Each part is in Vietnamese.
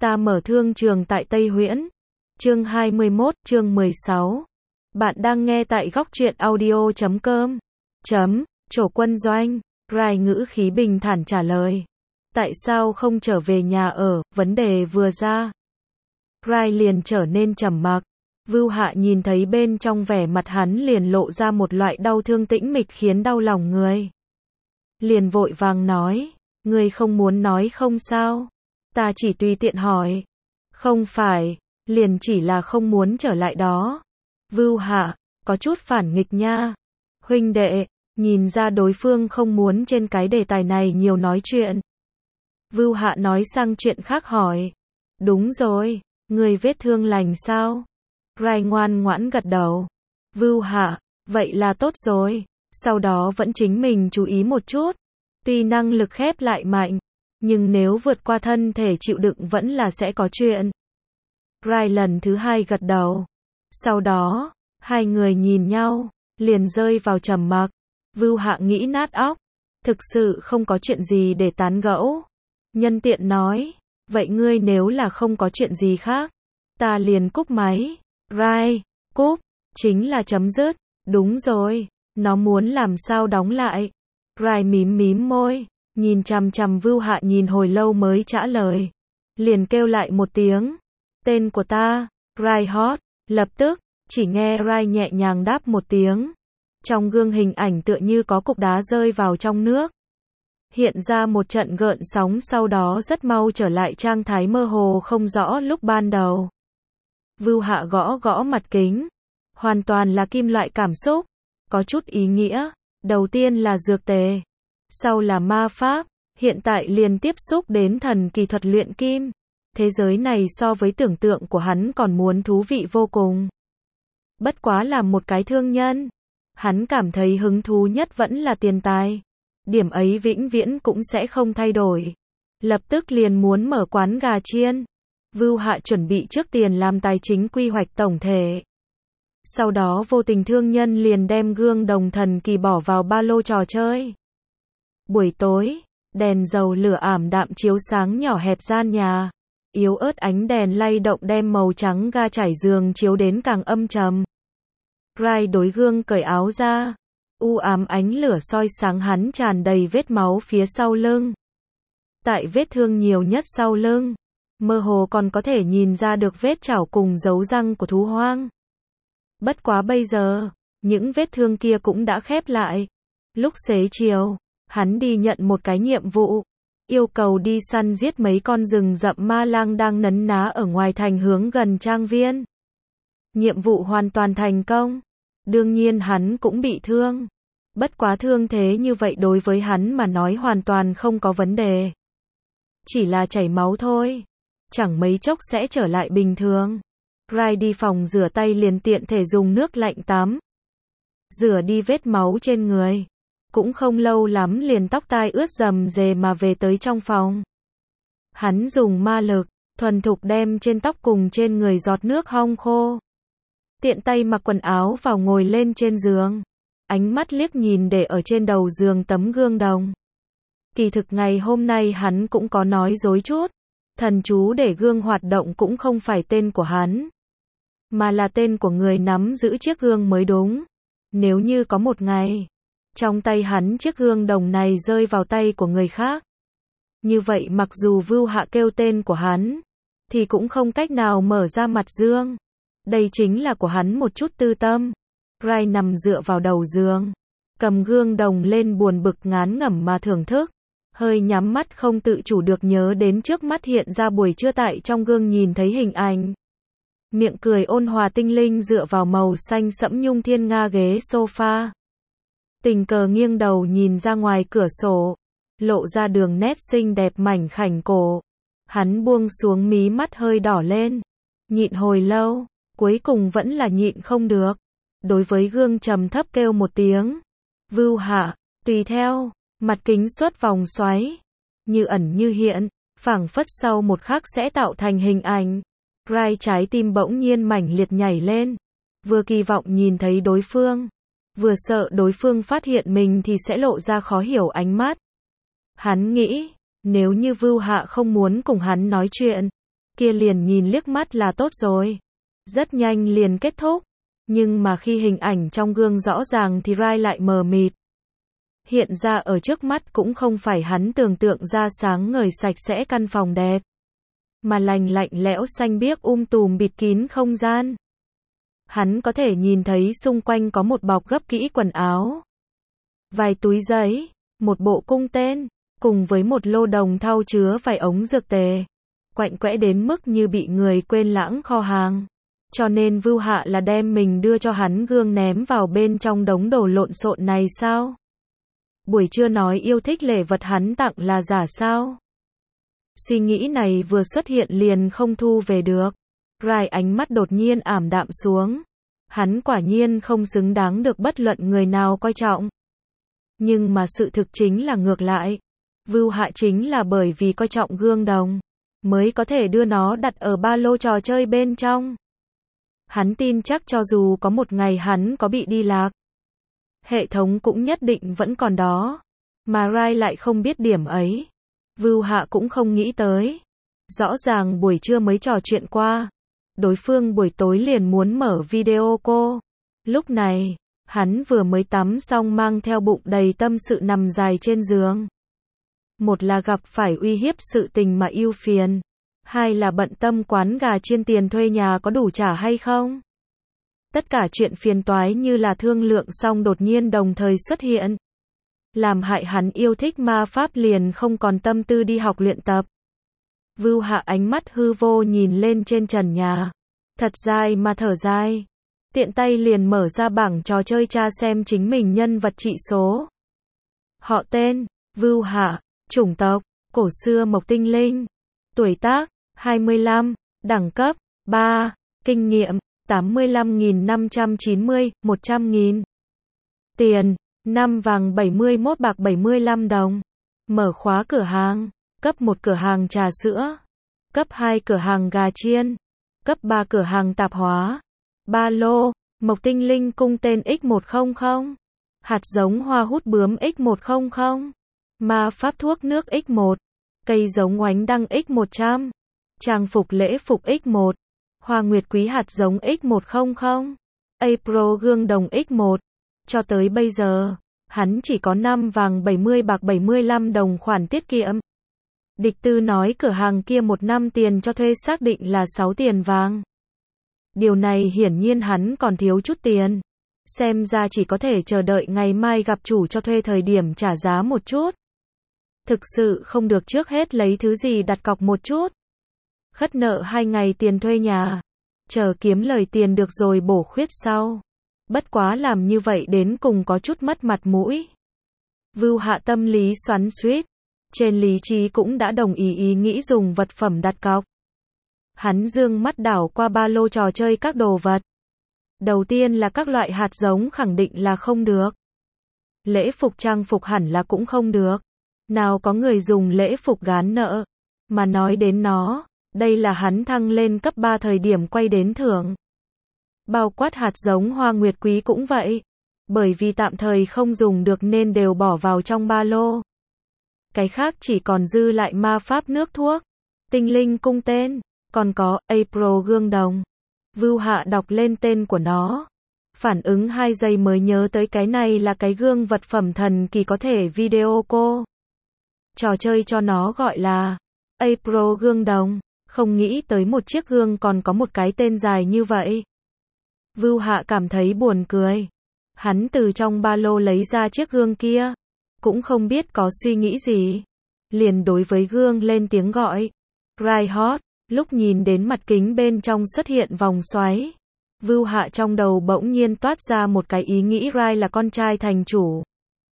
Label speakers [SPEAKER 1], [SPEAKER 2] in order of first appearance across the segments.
[SPEAKER 1] Ta mở thương trường tại Tây Huyễn. Chương 21, chương 16. Bạn đang nghe tại góc truyện audio.com. Chỗ quân doanh. Rai ngữ khí bình thản trả lời. Tại sao không trở về nhà ở, vấn đề vừa ra. Rai liền trở nên trầm mặc. Vưu Hạ nhìn thấy bên trong vẻ mặt hắn liền lộ ra một loại đau thương tĩnh mịch khiến đau lòng người. Liền vội vàng nói, ngươi không muốn nói không sao. Ta chỉ tùy tiện hỏi. Không phải, liền chỉ là không muốn trở lại đó. Vưu Hạ, có chút phản nghịch nha. Huynh đệ, nhìn ra đối phương không muốn trên cái đề tài này nhiều nói chuyện. Vưu Hạ nói sang chuyện khác hỏi. Đúng rồi, người vết thương lành sao? Rai ngoan ngoãn gật đầu. Vưu Hạ, vậy là tốt rồi. Sau đó vẫn chính mình chú ý một chút. Tuy năng lực khép lại mạnh, nhưng nếu vượt qua thân thể chịu đựng vẫn là sẽ có chuyện. Rai lần thứ hai gật đầu. Sau đó, hai người nhìn nhau, liền rơi vào trầm mặc. Vưu Hạ nghĩ nát óc. Thực sự không có chuyện gì để tán gẫu. Nhân tiện nói, vậy ngươi nếu là không có chuyện gì khác, ta liền cúp máy. Rai, cúp, chính là chấm dứt. Đúng rồi, nó muốn làm sao đóng lại. Rai mím môi, nhìn chằm chằm Vưu Hạ nhìn hồi lâu mới trả lời. Liền kêu lại một tiếng. Tên của ta, Rai Hot. Lập tức, chỉ nghe Rai nhẹ nhàng đáp một tiếng. Trong gương hình ảnh tựa như có cục đá rơi vào trong nước. Hiện ra một trận gợn sóng sau đó rất mau trở lại trạng thái mơ hồ không rõ lúc ban đầu. Vưu Hạ gõ gõ mặt kính. Hoàn toàn là kim loại cảm xúc. Có chút ý nghĩa. Đầu tiên là dược tề. Sau là ma pháp. Hiện tại liền tiếp xúc đến thần kỳ thuật luyện kim. Thế giới này so với tưởng tượng của hắn còn muốn thú vị vô cùng. Bất quá là một cái thương nhân. Hắn cảm thấy hứng thú nhất vẫn là tiền tài. Điểm ấy vĩnh viễn cũng sẽ không thay đổi. Lập tức liền muốn mở quán gà chiên. Vưu Hạ chuẩn bị trước tiền làm tài chính quy hoạch tổng thể. Sau đó vô tình thương nhân liền đem gương đồng thần kỳ bỏ vào ba lô trò chơi. Buổi tối, đèn dầu lửa ảm đạm chiếu sáng nhỏ hẹp gian nhà. Yếu ớt ánh đèn lay động đem màu trắng ga trải giường chiếu đến càng âm trầm. Rai đối gương cởi áo ra. U ám ánh lửa soi sáng hắn tràn đầy vết máu phía sau lưng. Tại vết thương nhiều nhất sau lưng, mơ hồ còn có thể nhìn ra được vết chảo cùng dấu răng của thú hoang. Bất quá bây giờ, những vết thương kia cũng đã khép lại. Lúc xế chiều, hắn đi nhận một cái nhiệm vụ. Yêu cầu đi săn giết mấy con rừng rậm ma lang đang nấn ná ở ngoài thành hướng gần trang viên. Nhiệm vụ hoàn toàn thành công. Đương nhiên hắn cũng bị thương. Bất quá thương thế như vậy đối với hắn mà nói hoàn toàn không có vấn đề. Chỉ là chảy máu thôi. Chẳng mấy chốc sẽ trở lại bình thường. Rai đi phòng rửa tay liền tiện thể dùng nước lạnh tắm. Rửa đi vết máu trên người. Cũng không lâu lắm liền tóc tai ướt rầm rề mà về tới trong phòng. Hắn dùng ma lực, thuần thục đem trên tóc cùng trên người giọt nước hong khô. Tiện tay mặc quần áo vào ngồi lên trên giường. Ánh mắt liếc nhìn để ở trên đầu giường tấm gương đồng. Kỳ thực ngày hôm nay hắn cũng có nói dối chút. Thần chú để gương hoạt động cũng không phải tên của hắn, mà là tên của người nắm giữ chiếc gương mới đúng. Nếu như có một ngày, trong tay hắn chiếc gương đồng này rơi vào tay của người khác. Như vậy mặc dù Vưu Hạ kêu tên của hắn, thì cũng không cách nào mở ra mặt gương. Đây chính là của hắn một chút tư tâm. Rai nằm dựa vào đầu giường, cầm gương đồng lên buồn bực ngán ngẩm mà thưởng thức. Hơi nhắm mắt không tự chủ được nhớ đến trước mắt hiện ra buổi trưa tại trong gương nhìn thấy hình ảnh. Miệng cười ôn hòa tinh linh dựa vào màu xanh sẫm nhung thiên nga ghế sofa. Tình cờ nghiêng đầu nhìn ra ngoài cửa sổ, lộ ra đường nét xinh đẹp mảnh khảnh cổ. Hắn buông xuống mí mắt hơi đỏ lên. Nhịn hồi lâu, cuối cùng vẫn là nhịn không được. Đối với gương trầm thấp kêu một tiếng. Vưu Hạ, tùy theo. Mặt kính xuất vòng xoáy, như ẩn như hiện, phảng phất sau một khắc sẽ tạo thành hình ảnh. Rai trái tim bỗng nhiên mãnh liệt nhảy lên, vừa kỳ vọng nhìn thấy đối phương, vừa sợ đối phương phát hiện mình thì sẽ lộ ra khó hiểu ánh mắt. Hắn nghĩ, nếu như Vưu Hạ không muốn cùng hắn nói chuyện, kia liền nhìn liếc mắt là tốt rồi. Rất nhanh liền kết thúc. Nhưng mà khi hình ảnh trong gương rõ ràng thì Rai lại mờ mịt. Hiện ra ở trước mắt cũng không phải hắn tưởng tượng ra sáng ngời sạch sẽ căn phòng đẹp, mà lạnh lẽo xanh biếc tùm bịt kín không gian. Hắn có thể nhìn thấy xung quanh có một bọc gấp kỹ quần áo, vài túi giấy, một bộ cung tên, cùng với một lô đồng thau chứa vài ống dược tề, quạnh quẽ đến mức như bị người quên lãng kho hàng. Cho nên Vưu Hạ là đem mình đưa cho hắn gương ném vào bên trong đống đồ lộn xộn này sao? Buổi trưa nói yêu thích lễ vật hắn tặng là giả sao? Suy nghĩ này vừa xuất hiện liền không thu về được. Rai ánh mắt đột nhiên ảm đạm xuống. Hắn quả nhiên không xứng đáng được bất luận người nào coi trọng. Nhưng mà sự thực chính là ngược lại. Vưu Hạ chính là bởi vì coi trọng gương đồng, mới có thể đưa nó đặt ở ba lô trò chơi bên trong. Hắn tin chắc cho dù có một ngày hắn có bị đi lạc, hệ thống cũng nhất định vẫn còn đó. Mà Rai lại không biết điểm ấy. Vưu Hạ cũng không nghĩ tới. Rõ ràng buổi trưa mới trò chuyện qua. Đối phương buổi tối liền muốn mở video cô. Lúc này, hắn vừa mới tắm xong mang theo bụng đầy tâm sự nằm dài trên giường. Một là gặp phải uy hiếp sự tình mà ưu phiền. Hai là bận tâm quán gà chiên tiền thuê nhà có đủ trả hay không. Tất cả chuyện phiền toái như là thương lượng xong đột nhiên đồng thời xuất hiện. Làm hại hắn yêu thích ma pháp liền không còn tâm tư đi học luyện tập. Vưu Hạ ánh mắt hư vô nhìn lên trên trần nhà. Thật dài mà thở dài. Tiện tay liền mở ra bảng trò chơi tra xem chính mình nhân vật trị số. Họ tên, Vưu Hạ, chủng tộc, cổ xưa mộc tinh linh. Tuổi tác, 25, đẳng cấp, 3, kinh nghiệm, 85.590, 100.000. Tiền, 5 vàng 71 bạc 75 đồng. Mở khóa cửa hàng. Cấp 1 cửa hàng trà sữa. Cấp 2 cửa hàng gà chiên. Cấp 3 cửa hàng tạp hóa. Ba lô, mộc tinh linh cung tên X100. Hạt giống hoa hút bướm X100. Ma pháp thuốc nước X1. Cây giống oánh đăng X100. Trang phục lễ phục X1. Hoa nguyệt quý hạt giống X100. April gương đồng X1. Cho tới bây giờ, hắn chỉ có 5 vàng 70 bạc 75 đồng khoản tiết kiệm. Địch Tư nói cửa hàng kia 1 năm tiền cho thuê xác định là 6 tiền vàng. Điều này hiển nhiên hắn còn thiếu chút tiền. Xem ra chỉ có thể chờ đợi ngày mai gặp chủ cho thuê thời điểm trả giá một chút. Thực sự không được trước hết lấy thứ gì đặt cọc một chút. Khất nợ 2 ngày tiền thuê nhà. Chờ kiếm lời tiền được rồi bổ khuyết sau. Bất quá làm như vậy đến cùng có chút mất mặt mũi. Vưu Hạ tâm lý xoắn xuýt. Trên lý trí cũng đã đồng ý nghĩ dùng vật phẩm đặt cọc. Hắn dương mắt đảo qua ba lô trò chơi các đồ vật. Đầu tiên là các loại hạt giống khẳng định là không được. Lễ phục trang phục hẳn là cũng không được. Nào có người dùng lễ phục gán nợ. Mà nói đến nó, đây là hắn thăng lên cấp 3 thời điểm quay đến thưởng. Bao quát hạt giống hoa nguyệt quý cũng vậy. Bởi vì tạm thời không dùng được nên đều bỏ vào trong ba lô. Cái khác chỉ còn dư lại ma pháp nước thuốc, tinh linh cung tên, còn có April gương đồng. Vưu Hạ đọc lên tên của nó. Phản ứng 2 giây mới nhớ tới cái này là cái gương vật phẩm thần kỳ có thể video cô. Trò chơi cho nó gọi là April gương đồng. Không nghĩ tới một chiếc gương còn có một cái tên dài như vậy. Vưu Hạ cảm thấy buồn cười. Hắn từ trong ba lô lấy ra chiếc gương kia. Cũng không biết có suy nghĩ gì. Liền đối với gương lên tiếng gọi. Rai hot. Lúc nhìn đến mặt kính bên trong xuất hiện vòng xoáy. Vưu Hạ trong đầu bỗng nhiên toát ra một cái ý nghĩ Rai là con trai thành chủ.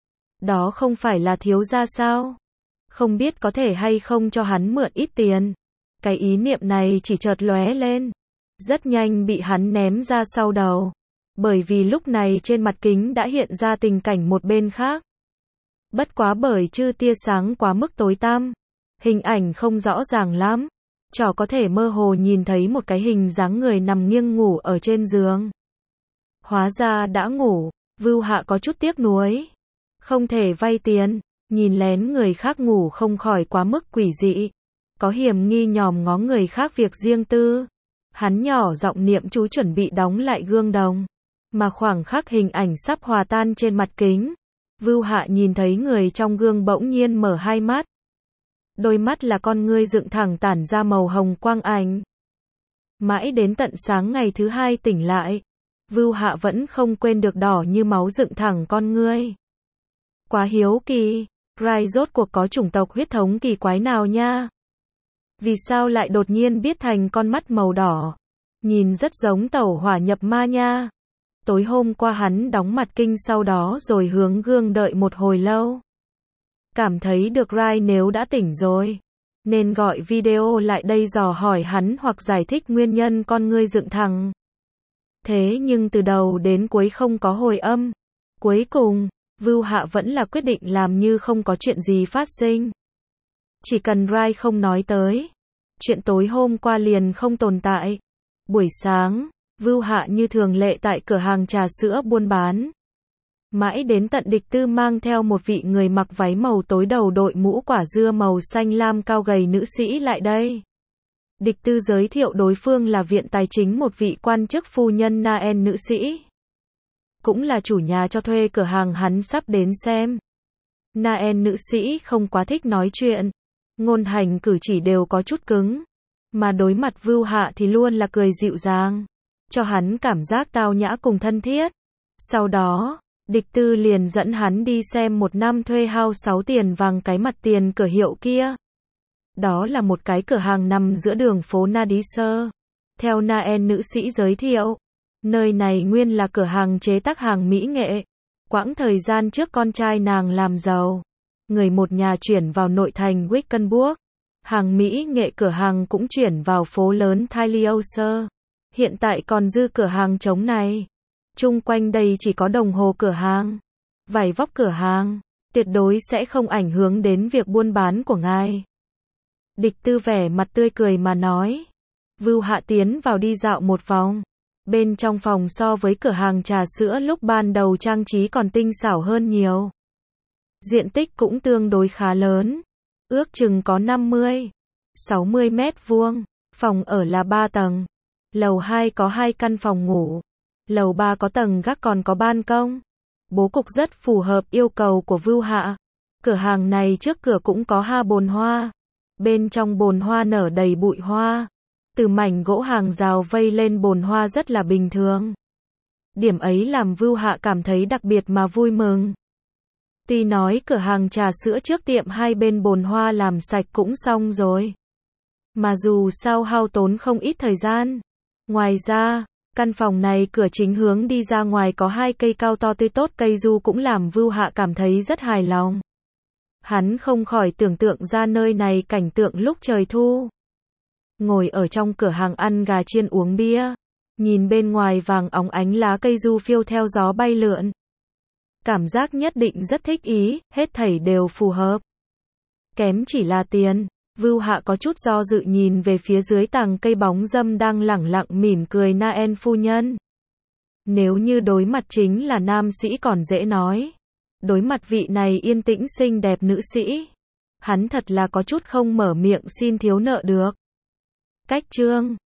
[SPEAKER 1] Đó không phải là thiếu gia sao? Không biết có thể hay không cho hắn mượn ít tiền. Cái ý niệm này chỉ chợt lóe lên. Rất nhanh bị hắn ném ra sau đầu. Bởi vì lúc này trên mặt kính đã hiện ra tình cảnh một bên khác. Bất quá bởi chư tia sáng quá mức tối tăm. Hình ảnh không rõ ràng lắm. Trò có thể mơ hồ nhìn thấy một cái hình dáng người nằm nghiêng ngủ ở trên giường. Hóa ra đã ngủ. Vưu Hạ có chút tiếc nuối. Không thể vay tiền. Nhìn lén người khác ngủ không khỏi quá mức quỷ dị. có hiểm nghi nhòm ngó người khác việc riêng tư. Hắn nhỏ giọng niệm chú chuẩn bị đóng lại gương đồng. Mà khoảng khắc hình ảnh sắp hòa tan trên mặt kính, Vưu Hạ nhìn thấy người trong gương bỗng nhiên mở hai mắt. Đôi mắt là con ngươi dựng thẳng tản ra màu hồng quang ảnh. Mãi đến tận sáng ngày thứ hai tỉnh lại, Vưu Hạ vẫn không quên được đỏ như máu dựng thẳng con ngươi. Quá hiếu kỳ, Rai rốt cuộc có chủng tộc huyết thống kỳ quái nào nha? Vì sao lại đột nhiên biết thành con mắt màu đỏ? Nhìn rất giống tẩu hỏa nhập ma nha. Tối hôm qua hắn đóng mặt kinh sau đó rồi hướng gương đợi một hồi lâu. Cảm thấy được Rai nếu đã tỉnh rồi, nên gọi video lại đây dò hỏi hắn hoặc giải thích nguyên nhân con ngươi dựng thẳng. Thế nhưng từ đầu đến cuối không có hồi âm. Cuối cùng, Vưu Hạ vẫn là quyết định làm như không có chuyện gì phát sinh. Chỉ cần Rai không nói tới, chuyện tối hôm qua liền không tồn tại. Buổi sáng, Vưu Hạ như thường lệ tại cửa hàng trà sữa buôn bán. Mãi đến tận Địch Tư mang theo một vị người mặc váy màu tối đầu đội mũ quả dưa màu xanh lam cao gầy nữ sĩ lại đây. Địch Tư giới thiệu đối phương là viện tài chính một vị quan chức phu nhân Naen nữ sĩ. Cũng là chủ nhà cho thuê cửa hàng hắn sắp đến xem. Naen nữ sĩ không quá thích nói chuyện. Ngôn hành cử chỉ đều có chút cứng. Mà đối mặt Vưu Hạ thì luôn là cười dịu dàng. Cho hắn cảm giác tao nhã cùng thân thiết. Sau đó, Địch Tư liền dẫn hắn đi xem một năm thuê house 6 tiền vàng cái mặt tiền cửa hiệu kia. Đó là một cái cửa hàng nằm giữa đường phố Nadisơ. Theo Naen nữ sĩ giới thiệu, nơi này nguyên là cửa hàng chế tác hàng mỹ nghệ. Quãng thời gian trước con trai nàng làm giàu, người một nhà chuyển vào nội thành Wickenburg. Hàng mỹ nghệ cửa hàng cũng chuyển vào phố lớn Thailiauser. Hiện tại còn dư cửa hàng trống này. Chung quanh đây chỉ có đồng hồ cửa hàng, vải vóc cửa hàng, tuyệt đối sẽ không ảnh hưởng đến việc buôn bán của ngài. Địch Tư vẻ mặt tươi cười mà nói. Vưu Hạ tiến vào đi dạo một vòng. Bên trong phòng so với cửa hàng trà sữa lúc ban đầu trang trí còn tinh xảo hơn nhiều. Diện tích cũng tương đối khá lớn. Ước chừng có 50-60 mét vuông. Phòng ở là 3 tầng. Lầu 2 có 2 căn phòng ngủ. Lầu 3 có tầng gác còn có ban công. Bố cục rất phù hợp yêu cầu của Vưu Hạ. Cửa hàng này trước cửa cũng có 2 bồn hoa. Bên trong bồn hoa nở đầy bụi hoa. Từ mảnh gỗ hàng rào vây lên bồn hoa rất là bình thường. Điểm ấy làm Vưu Hạ cảm thấy đặc biệt mà vui mừng. Tuy nói cửa hàng trà sữa trước tiệm hai bên bồn hoa làm sạch cũng xong rồi. Mà dù sao hao tốn không ít thời gian. Ngoài ra, căn phòng này cửa chính hướng đi ra ngoài có 2 cây cao to tươi tốt, cây du cũng làm Vưu Hạ cảm thấy rất hài lòng. Hắn không khỏi tưởng tượng ra nơi này cảnh tượng lúc trời thu. Ngồi ở trong cửa hàng ăn gà chiên uống bia, nhìn bên ngoài vàng óng ánh lá cây du phiêu theo gió bay lượn. Cảm giác nhất định rất thích ý, hết thảy đều phù hợp. Kém chỉ là tiền. Vưu Hạ có chút do dự nhìn về phía dưới tàng cây bóng râm đang lẳng lặng mỉm cười Naen phu nhân. Nếu như đối mặt chính là nam sĩ còn dễ nói. Đối mặt vị này yên tĩnh xinh đẹp nữ sĩ, hắn thật là có chút không mở miệng xin thiếu nợ được. Cách chương